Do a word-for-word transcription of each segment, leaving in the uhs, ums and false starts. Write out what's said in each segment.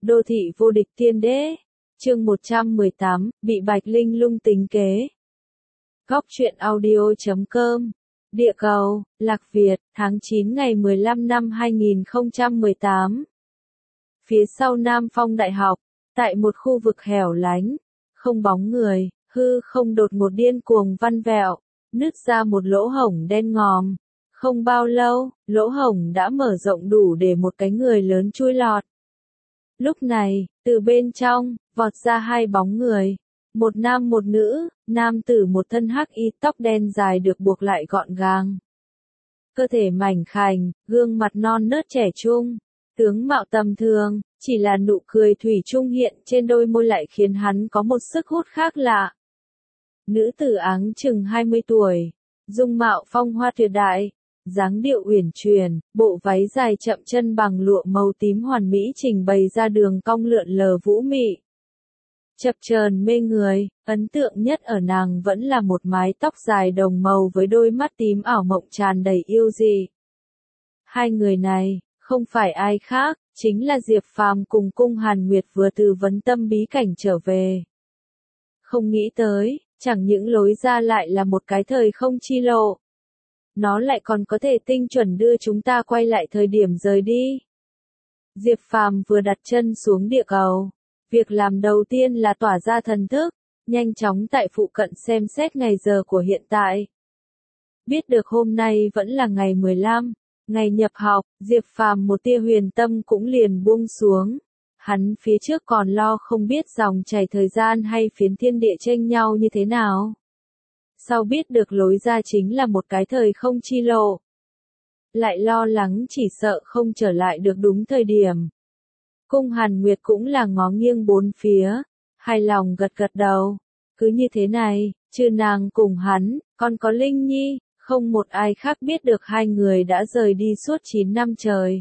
Đô thị vô địch tiên đế. Chương một trăm mười tám, bị Bạch Linh Lung tính kế. Góc truyện audio chấm com. Địa cầu, Lạc Việt, tháng chín ngày mười lăm năm hai nghìn không trăm mười tám. Phía sau Nam Phong Đại học, tại một khu vực hẻo lánh, không bóng người, hư không đột ngột điên cuồng văn vẹo, nứt ra một lỗ hổng đen ngòm. Không bao lâu, lỗ hổng đã mở rộng đủ để một cái người lớn chui lọt. Lúc này, từ bên trong, vọt ra hai bóng người. Một nam một nữ, nam tử một thân hắc y tóc đen dài được buộc lại gọn gàng. Cơ thể mảnh khảnh, gương mặt non nớt trẻ trung, tướng mạo tầm thường, chỉ là nụ cười thủy chung hiện trên đôi môi lại khiến hắn có một sức hút khác lạ. Nữ tử áng chừng hai mươi tuổi, dung mạo phong hoa tuyệt đại, dáng điệu uyển chuyển, bộ váy dài chậm chân bằng lụa màu tím hoàn mỹ trình bày ra đường cong lượn lờ vũ mị. Chập chờn mê người, ấn tượng nhất ở nàng vẫn là một mái tóc dài đồng màu với đôi mắt tím ảo mộng tràn đầy yêu dị. Hai người này, không phải ai khác, chính là Diệp Phàm cùng Cung Hàn Nguyệt vừa từ vấn tâm bí cảnh trở về. Không nghĩ tới, chẳng những lối ra lại là một cái thời không chi lộ. Nó lại còn có thể tinh chuẩn đưa chúng ta quay lại thời điểm rời đi. Diệp Phàm vừa đặt chân xuống địa cầu. Việc làm đầu tiên là tỏa ra thần thức, nhanh chóng tại phụ cận xem xét ngày giờ của hiện tại. Biết được hôm nay vẫn là ngày mười lăm, ngày nhập học, Diệp Phàm một tia huyền tâm cũng liền buông xuống. Hắn phía trước còn lo không biết dòng chảy thời gian hay phiến thiên địa chênh nhau như thế nào. Sau biết được lối ra chính là một cái thời không chi lộ. Lại lo lắng chỉ sợ không trở lại được đúng thời điểm. Cung Hàn Nguyệt cũng là ngó nghiêng bốn phía, hài lòng gật gật đầu. Cứ như thế này, trừ nàng cùng hắn, còn có Linh Nhi, không một ai khác biết được hai người đã rời đi suốt chín năm trời.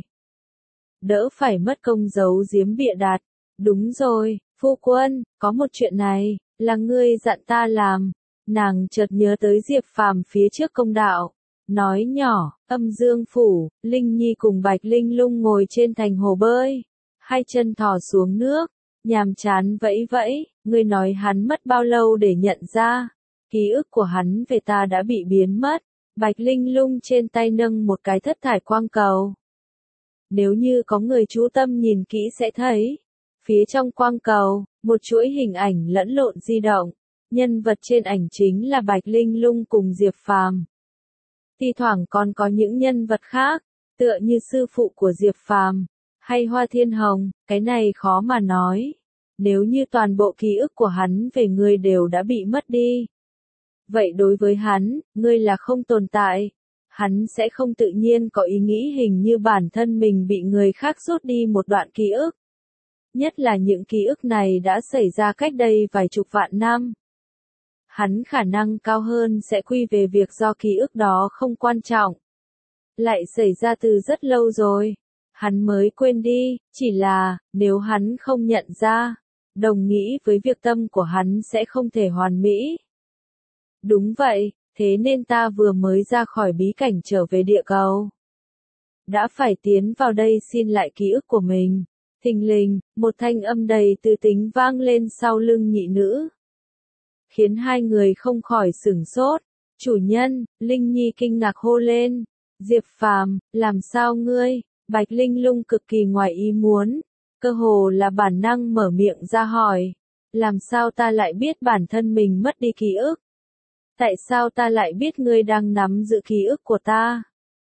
Đỡ phải mất công giấu giếm bịa đặt. Đúng rồi, phu quân, có một chuyện này, là ngươi dặn ta làm. Nàng chợt nhớ tới Diệp Phàm phía trước công đạo. Nói nhỏ, Âm Dương Phủ, Linh Nhi cùng Bạch Linh Lung ngồi trên thành hồ bơi. Hai chân thò xuống nước, nhàm chán vẫy vẫy, ngươi nói hắn mất bao lâu để nhận ra. Ký ức của hắn về ta đã bị biến mất. Bạch Linh Lung trên tay nâng một cái thất thải quang cầu. Nếu như có người chú tâm nhìn kỹ sẽ thấy. Phía trong quang cầu, một chuỗi hình ảnh lẫn lộn di động. Nhân vật trên ảnh chính là Bạch Linh Lung cùng Diệp Phàm. Thi thoảng còn có những nhân vật khác, tựa như sư phụ của Diệp Phàm, hay Hoa Thiên Hồng, cái này khó mà nói. Nếu như toàn bộ ký ức của hắn về ngươi đều đã bị mất đi. Vậy đối với hắn, ngươi là không tồn tại. Hắn sẽ không tự nhiên có ý nghĩ hình như bản thân mình bị người khác rút đi một đoạn ký ức. Nhất là những ký ức này đã xảy ra cách đây vài chục vạn năm. Hắn khả năng cao hơn sẽ quy về việc do ký ức đó không quan trọng. Lại xảy ra từ rất lâu rồi. Hắn mới quên đi, chỉ là, nếu hắn không nhận ra, đồng nghĩ với việc tâm của hắn sẽ không thể hoàn mỹ. Đúng vậy, thế nên ta vừa mới ra khỏi bí cảnh trở về địa cầu. Đã phải tiến vào đây xin lại ký ức của mình. Thình lình, một thanh âm đầy tư tính vang lên sau lưng nhị nữ. Khiến hai người không khỏi sửng sốt. Chủ nhân, Linh Nhi kinh ngạc hô lên. Diệp Phàm, làm sao ngươi? Bạch Linh Lung cực kỳ ngoài ý muốn. Cơ hồ là bản năng mở miệng ra hỏi. Làm sao ta lại biết bản thân mình mất đi ký ức? Tại sao ta lại biết ngươi đang nắm giữ ký ức của ta?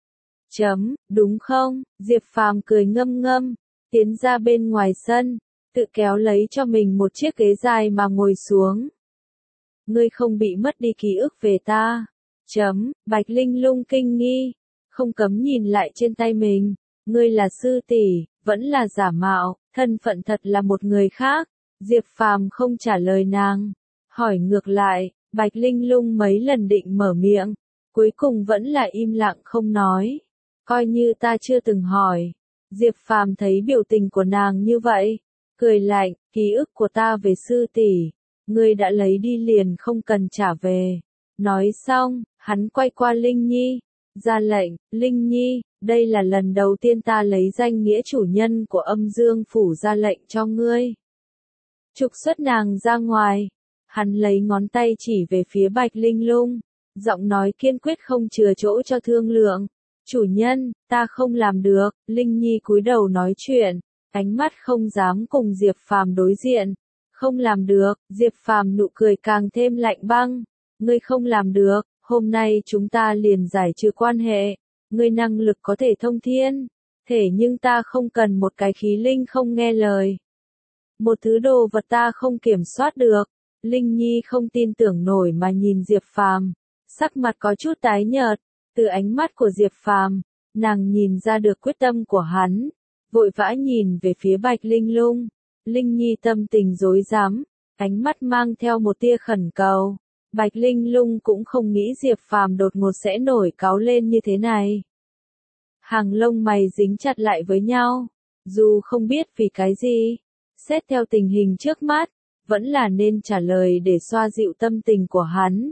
Chấm, đúng không? Diệp Phàm cười ngâm ngâm. Tiến ra bên ngoài sân. Tự kéo lấy cho mình một chiếc ghế dài mà ngồi xuống. Ngươi không bị mất đi ký ức về ta. Chấm, Bạch Linh Lung kinh nghi. Không cấm nhìn lại trên tay mình. Ngươi là sư tỷ, vẫn là giả mạo, thân phận thật là một người khác. Diệp Phàm không trả lời nàng. Hỏi ngược lại, Bạch Linh Lung mấy lần định mở miệng. Cuối cùng vẫn là im lặng không nói. Coi như ta chưa từng hỏi. Diệp Phàm thấy biểu tình của nàng như vậy. Cười lạnh, ký ức của ta về sư tỷ. Ngươi đã lấy đi liền không cần trả về. Nói xong, hắn quay qua Linh Nhi. Ra lệnh, Linh Nhi, đây là lần đầu tiên ta lấy danh nghĩa chủ nhân của âm dương phủ ra lệnh cho ngươi. Trục xuất nàng ra ngoài. Hắn lấy ngón tay chỉ về phía Bạch Linh Lung, giọng nói kiên quyết không chừa chỗ cho thương lượng. Chủ nhân, ta không làm được. Linh Nhi cúi đầu nói chuyện, ánh mắt không dám cùng Diệp Phàm đối diện. Không làm được. Diệp Phàm nụ cười càng thêm lạnh băng. Ngươi không làm được, hôm nay chúng ta liền giải trừ quan hệ. Ngươi năng lực có thể thông thiên, thể nhưng ta không cần một cái khí linh không nghe lời. Một thứ đồ vật ta không kiểm soát được. Linh Nhi không tin tưởng nổi mà nhìn Diệp Phàm, sắc mặt có chút tái nhợt. Từ ánh mắt của Diệp Phàm, nàng nhìn ra được quyết tâm của hắn, vội vã nhìn về phía Bạch Linh Lung. Linh Nhi tâm tình rối rắm, ánh mắt mang theo một tia khẩn cầu. Bạch Linh Lung cũng không nghĩ Diệp Phàm đột ngột sẽ nổi cáu lên như thế này. Hàng lông mày dính chặt lại với nhau, dù không biết vì cái gì, xét theo tình hình trước mắt, vẫn là nên trả lời để xoa dịu tâm tình của hắn.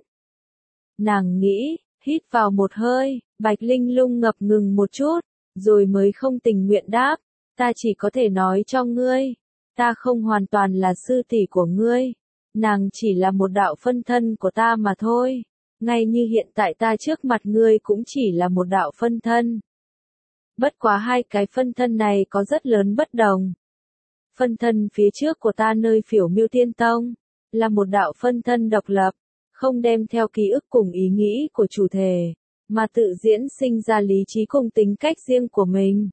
Nàng nghĩ, hít vào một hơi, Bạch Linh Lung ngập ngừng một chút, rồi mới không tình nguyện đáp, ta chỉ có thể nói cho ngươi, ta không hoàn toàn là sư tỷ của ngươi, nàng chỉ là một đạo phân thân của ta mà thôi, ngay như hiện tại ta trước mặt ngươi cũng chỉ là một đạo phân thân. Bất quá hai cái phân thân này có rất lớn bất đồng. Phân thân phía trước của ta nơi Phiểu Miêu Tiên Tông, là một đạo phân thân độc lập, không đem theo ký ức cùng ý nghĩ của chủ thể, mà tự diễn sinh ra lý trí cùng tính cách riêng của mình.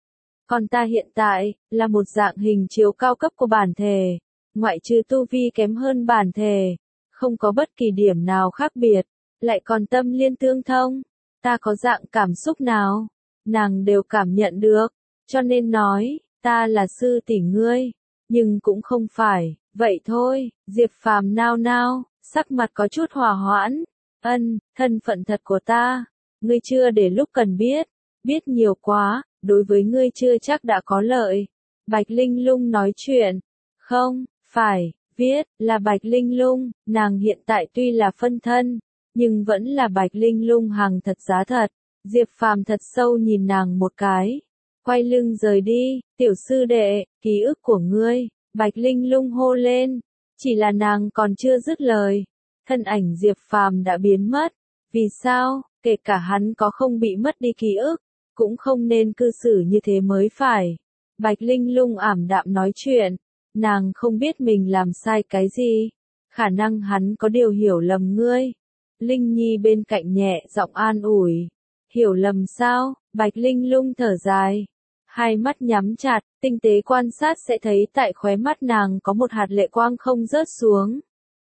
Còn ta hiện tại, là một dạng hình chiếu cao cấp của bản thể, ngoại trừ tu vi kém hơn bản thể, không có bất kỳ điểm nào khác biệt, lại còn tâm liên tương thông, ta có dạng cảm xúc nào, nàng đều cảm nhận được, cho nên nói, ta là sư tỷ ngươi, nhưng cũng không phải, vậy thôi. Diệp Phàm nao nao, sắc mặt có chút hòa hoãn, ân, thân phận thật của ta, ngươi chưa để lúc cần biết, biết nhiều quá, đối với ngươi chưa chắc đã có lợi. Bạch Linh Lung nói chuyện, không, phải, viết, là Bạch Linh Lung, nàng hiện tại tuy là phân thân, nhưng vẫn là Bạch Linh Lung hàng thật giá thật. Diệp Phàm thật sâu nhìn nàng một cái, quay lưng rời đi. Tiểu sư đệ, ký ức của ngươi, Bạch Linh Lung hô lên, chỉ là nàng còn chưa dứt lời, thân ảnh Diệp Phàm đã biến mất. Vì sao? Kể cả hắn có không bị mất đi ký ức, cũng không nên cư xử như thế mới phải. Bạch Linh Lung ảm đạm nói chuyện, nàng không biết mình làm sai cái gì, khả năng hắn có điều hiểu lầm ngươi. Linh Nhi bên cạnh nhẹ giọng an ủi, hiểu lầm sao? Bạch Linh Lung thở dài, hai mắt nhắm chặt, tinh tế quan sát sẽ thấy tại khóe mắt nàng có một hạt lệ quang không rớt xuống.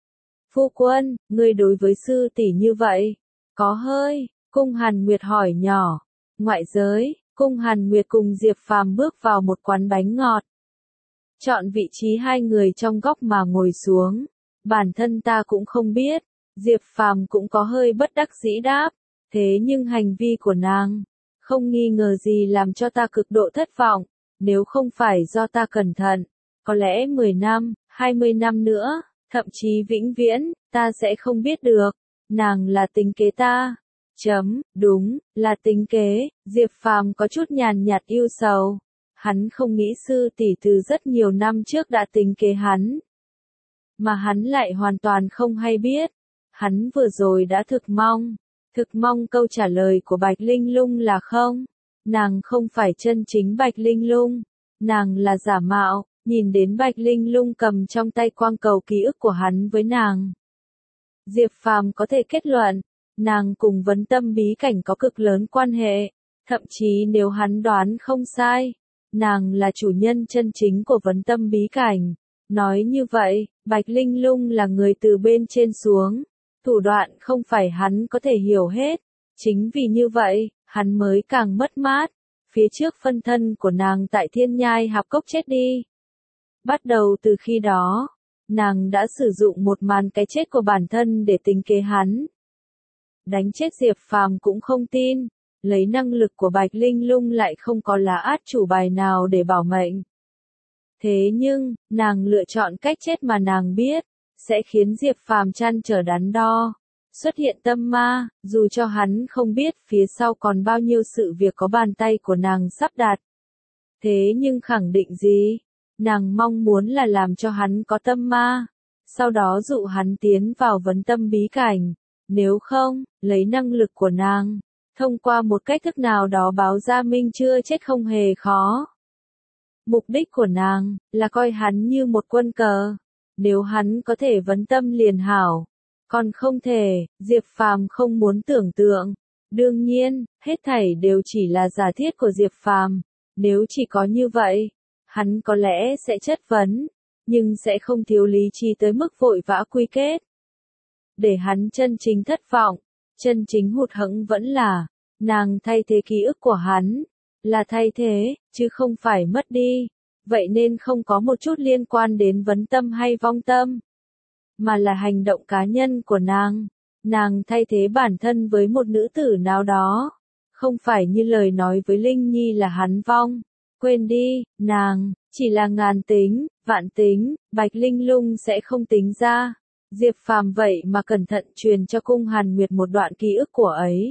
Phu quân, ngươi đối với sư tỷ như vậy, có hơi. Cung Hàn Nguyệt hỏi nhỏ. Ngoại giới, Cung Hàn Nguyệt cùng Diệp Phàm bước vào một quán bánh ngọt. Chọn vị trí hai người trong góc mà ngồi xuống. Bản thân ta cũng không biết. Diệp Phàm cũng có hơi bất đắc dĩ đáp. Thế nhưng hành vi của nàng, không nghi ngờ gì làm cho ta cực độ thất vọng. Nếu không phải do ta cẩn thận, có lẽ mười năm, hai mươi năm nữa, thậm chí vĩnh viễn, ta sẽ không biết được. Nàng là tính kế ta. Chấm, đúng, là tính kế. Diệp Phàm có chút nhàn nhạt yêu sầu. Hắn không nghĩ sư tỷ từ rất nhiều năm trước đã tính kế hắn. Mà hắn lại hoàn toàn không hay biết. Hắn vừa rồi đã thực mong. Thực mong câu trả lời của Bạch Linh Lung là không. Nàng không phải chân chính Bạch Linh Lung. Nàng là giả mạo. Nhìn đến Bạch Linh Lung cầm trong tay quang cầu ký ức của hắn với nàng. Diệp Phàm có thể kết luận, nàng cùng vấn tâm bí cảnh có cực lớn quan hệ. Thậm chí nếu hắn đoán không sai, nàng là chủ nhân chân chính của vấn tâm bí cảnh. Nói như vậy, Bạch Linh Lung là người từ bên trên xuống. Thủ đoạn không phải hắn có thể hiểu hết. Chính vì như vậy, hắn mới càng mất mát. Phía trước phân thân của nàng tại Thiên Nhai Hạp Cốc chết đi. Bắt đầu từ khi đó, nàng đã sử dụng một màn cái chết của bản thân để tính kế hắn. Đánh chết Diệp Phàm cũng không tin, lấy năng lực của Bạch Linh Lung lại không có lá át chủ bài nào để bảo mệnh. Thế nhưng, nàng lựa chọn cách chết mà nàng biết, sẽ khiến Diệp Phàm trăn trở đắn đo. xuất hiện tâm ma, dù cho hắn không biết phía sau còn bao nhiêu sự việc có bàn tay của nàng sắp đặt. Thế nhưng khẳng định gì? Nàng mong muốn là làm cho hắn có tâm ma, sau đó dụ hắn tiến vào vấn tâm bí cảnh, nếu không, lấy năng lực của nàng, thông qua một cách thức nào đó báo ra Minh chưa chết không hề khó. Mục đích của nàng là coi hắn như một quân cờ, nếu hắn có thể vấn tâm liền hảo, còn không thể, Diệp Phàm không muốn tưởng tượng. Đương nhiên, hết thảy đều chỉ là giả thiết của Diệp Phàm, nếu chỉ có như vậy, hắn có lẽ sẽ chất vấn, nhưng sẽ không thiếu lý trí tới mức vội vã quy kết. Để hắn chân chính thất vọng, chân chính hụt hẫng vẫn là, nàng thay thế ký ức của hắn, là thay thế, chứ không phải mất đi, vậy nên không có một chút liên quan đến vấn tâm hay vong tâm, mà là hành động cá nhân của nàng. Nàng thay thế bản thân với một nữ tử nào đó, không phải như lời nói với Linh Nhi là hắn vong. Quên đi, nàng, chỉ là ngàn tính, vạn tính, Bạch Linh Lung sẽ không tính ra. Diệp Phàm vậy mà cẩn thận truyền cho Cung Hàn Nguyệt một đoạn ký ức của ấy.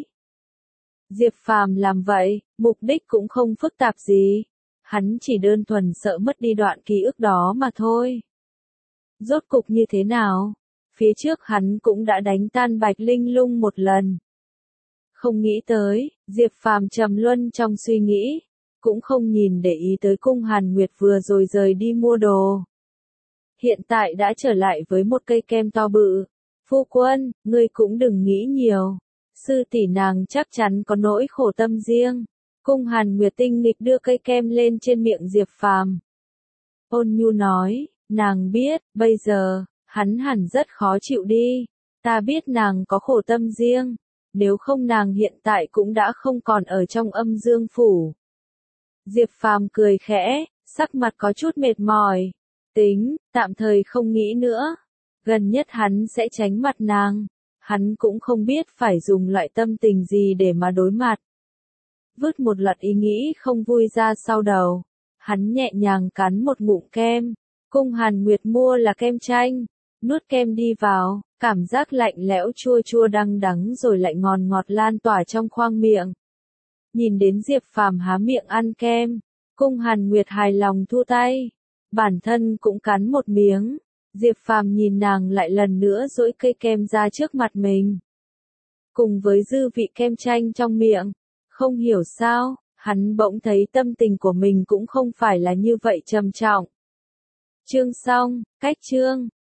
Diệp Phàm làm vậy, mục đích cũng không phức tạp gì. Hắn chỉ đơn thuần sợ mất đi đoạn ký ức đó mà thôi. Rốt cục như thế nào? Phía trước hắn cũng đã đánh tan Bạch Linh Lung một lần. Không nghĩ tới, Diệp Phàm trầm luân trong suy nghĩ, cũng không nhìn để ý tới Cung Hàn Nguyệt vừa rồi rời đi mua đồ. Hiện tại đã trở lại với một cây kem to bự. Phu quân, ngươi cũng đừng nghĩ nhiều. Sư tỷ nàng chắc chắn có nỗi khổ tâm riêng. Cung Hàn Nguyệt tinh nghịch đưa cây kem lên trên miệng Diệp Phàm. Ôn nhu nói, nàng biết, bây giờ, hắn hẳn rất khó chịu đi. Ta biết nàng có khổ tâm riêng, nếu không nàng hiện tại cũng đã không còn ở trong âm dương phủ. Diệp Phàm cười khẽ, sắc mặt có chút mệt mỏi. Tính, tạm thời không nghĩ nữa. Gần nhất hắn sẽ tránh mặt nàng. Hắn cũng không biết phải dùng loại tâm tình gì để mà đối mặt. Vứt một loạt ý nghĩ không vui ra sau đầu. Hắn nhẹ nhàng cắn một ngụm kem. Cung Hàn Nguyệt mua là kem chanh. Nuốt kem đi vào, cảm giác lạnh lẽo chua chua đắng đắng rồi lại ngon ngọt lan tỏa trong khoang miệng. Nhìn đến Diệp Phàm há miệng ăn kem, Cung Hàn Nguyệt hài lòng thu tay. Bản thân cũng cắn một miếng. Diệp Phàm nhìn nàng lại lần nữa duỗi cây kem ra trước mặt mình. Cùng với dư vị kem chanh trong miệng, không hiểu sao, hắn bỗng thấy tâm tình của mình cũng không phải là như vậy trầm trọng. Chương xong, cách chương.